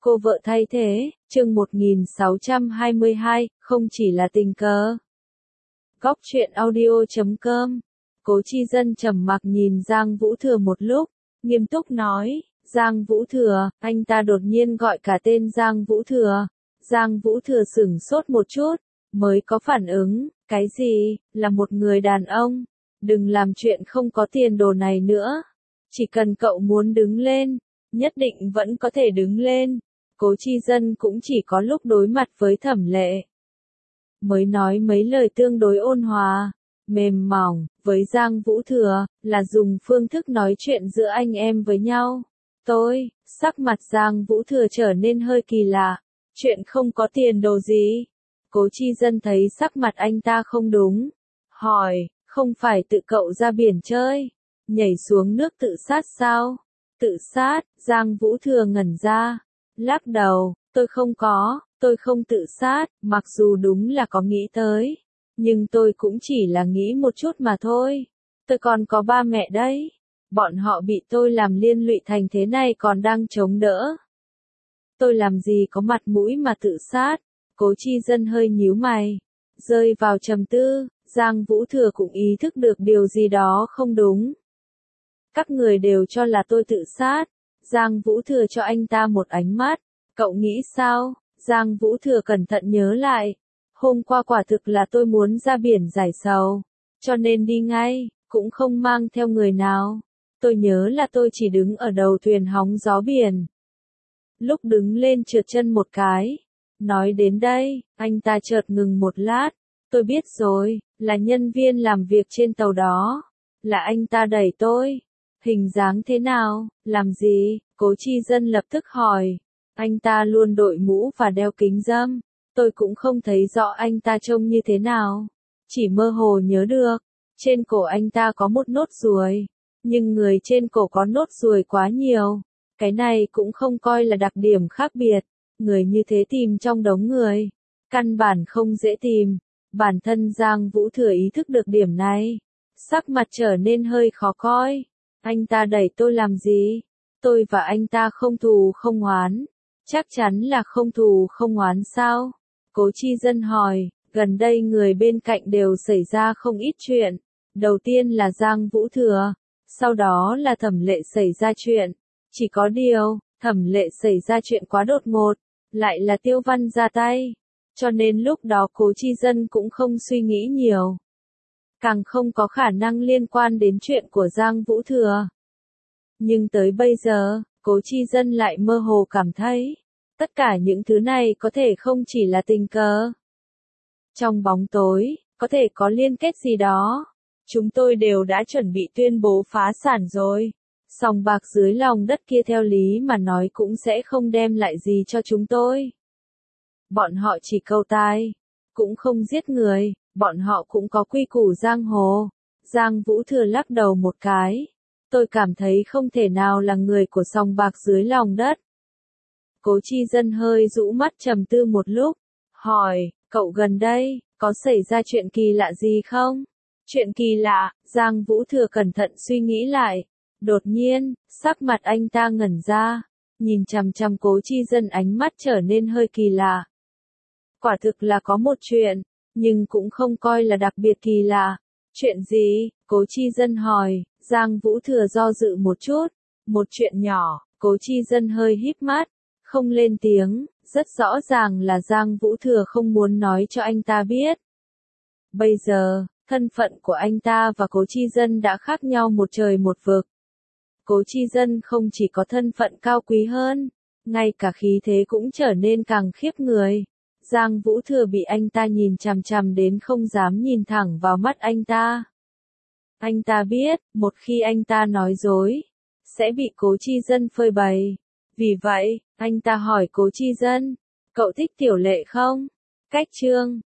Cô vợ thay thế, chương 1622, không chỉ là tình cờ. Góc truyện audio.com. Cố Chi Dân trầm mặc nhìn Giang Vũ Thừa một lúc, nghiêm túc nói, Giang Vũ Thừa, anh ta đột nhiên gọi cả tên Giang Vũ Thừa. Giang Vũ Thừa sửng sốt một chút, mới có phản ứng, cái gì, là một người đàn ông, đừng làm chuyện không có tiền đồ này nữa. Chỉ cần cậu muốn đứng lên, nhất định vẫn có thể đứng lên. Cố Chi Dân cũng chỉ có lúc đối mặt với Thẩm Lệ mới nói mấy lời tương đối ôn hòa, mềm mỏng, với Giang Vũ Thừa, là dùng phương thức nói chuyện giữa anh em với nhau. Sắc mặt Giang Vũ Thừa trở nên hơi kỳ lạ, chuyện không có tiền đồ gì. Cố Chi Dân thấy sắc mặt anh ta không đúng, hỏi, không phải tự cậu ra biển chơi, nhảy xuống nước tự sát sao? Tự sát, Giang Vũ Thừa ngẩn ra, lắc đầu, tôi không tự sát, mặc dù đúng là có nghĩ tới, nhưng tôi cũng chỉ là nghĩ một chút mà thôi. Tôi còn có ba mẹ đấy, bọn họ bị tôi làm liên lụy thành thế này còn đang chống đỡ. Tôi làm gì có mặt mũi mà tự sát? Cố Chi Dân hơi nhíu mày, rơi vào trầm tư. Giang Vũ Thừa cũng ý thức được điều gì đó không đúng. Các người đều cho là tôi tự sát. Giang Vũ Thừa cho anh ta một ánh mắt. Cậu nghĩ sao? Giang Vũ Thừa cẩn thận nhớ lại. Hôm qua quả thực là tôi muốn ra biển giải sầu, cho nên đi ngay, cũng không mang theo người nào. Tôi nhớ là tôi chỉ đứng ở đầu thuyền hóng gió biển. Lúc đứng lên trượt chân một cái. Nói đến đây, anh ta chợt ngừng một lát. Tôi biết rồi, là nhân viên làm việc trên tàu đó. Là anh ta đẩy tôi. Hình dáng thế nào, làm gì? Cố Chi Dân lập tức hỏi. Anh ta luôn đội mũ và đeo kính râm. Tôi cũng không thấy rõ anh ta trông như thế nào. Chỉ mơ hồ nhớ được. Trên cổ anh ta có một nốt ruồi. Nhưng người trên cổ có nốt ruồi quá nhiều. Cái này cũng không coi là đặc điểm khác biệt. Người như thế tìm trong đống người. Căn bản không dễ tìm. Bản thân Giang Vũ Thừa ý thức được điểm này. Sắc mặt trở nên hơi khó coi. Anh ta đẩy tôi làm gì? Tôi và anh ta không thù không oán. Chắc chắn là không thù không oán sao? Cố Chi Dân hỏi, gần đây người bên cạnh đều xảy ra không ít chuyện. Đầu tiên là Giang Vũ Thừa, sau đó là Thẩm Lệ xảy ra chuyện. Chỉ có điều, Thẩm Lệ xảy ra chuyện quá đột ngột, lại là Tiêu Văn ra tay. Cho nên lúc đó Cố Chi Dân cũng không suy nghĩ nhiều. Càng không có khả năng liên quan đến chuyện của Giang Vũ Thừa. Nhưng tới bây giờ, Cố Chi Dân lại mơ hồ cảm thấy, tất cả những thứ này có thể không chỉ là tình cờ. Trong bóng tối, có thể có liên kết gì đó. Chúng tôi đều đã chuẩn bị tuyên bố phá sản rồi. Sòng bạc dưới lòng đất kia theo lý mà nói cũng sẽ không đem lại gì cho chúng tôi. Bọn họ chỉ câu tai, cũng không giết người, bọn họ cũng có quy củ giang hồ. Giang Vũ Thừa lắc đầu một cái. Tôi cảm thấy không thể nào là người của sòng bạc dưới lòng đất. Cố Chi Dân hơi rũ mắt trầm tư một lúc, hỏi, cậu gần đây, có xảy ra chuyện kỳ lạ gì không? Chuyện kỳ lạ, Giang Vũ Thừa cẩn thận suy nghĩ lại. Đột nhiên, sắc mặt anh ta ngẩn ra, nhìn chằm chằm Cố Chi Dân ánh mắt trở nên hơi kỳ lạ. Quả thực là có một chuyện, nhưng cũng không coi là đặc biệt kỳ lạ. Chuyện gì? Cố Chi Dân hỏi. Giang Vũ Thừa do dự một chút. Một chuyện nhỏ. Cố Chi Dân hơi híp mắt, không lên tiếng. Rất rõ ràng là Giang Vũ Thừa không muốn nói cho anh ta biết. Bây giờ, thân phận của anh ta và Cố Chi Dân đã khác nhau một trời một vực. Cố Chi Dân không chỉ có thân phận cao quý hơn, ngay cả khí thế cũng trở nên càng khiếp người. Giang Vũ Thừa bị anh ta nhìn chằm chằm đến không dám nhìn thẳng vào mắt anh ta. Anh ta biết, một khi anh ta nói dối, sẽ bị Cố Chi Dân phơi bày. Vì vậy, anh ta hỏi Cố Chi Dân, cậu thích Tiểu Lệ không? Cách chương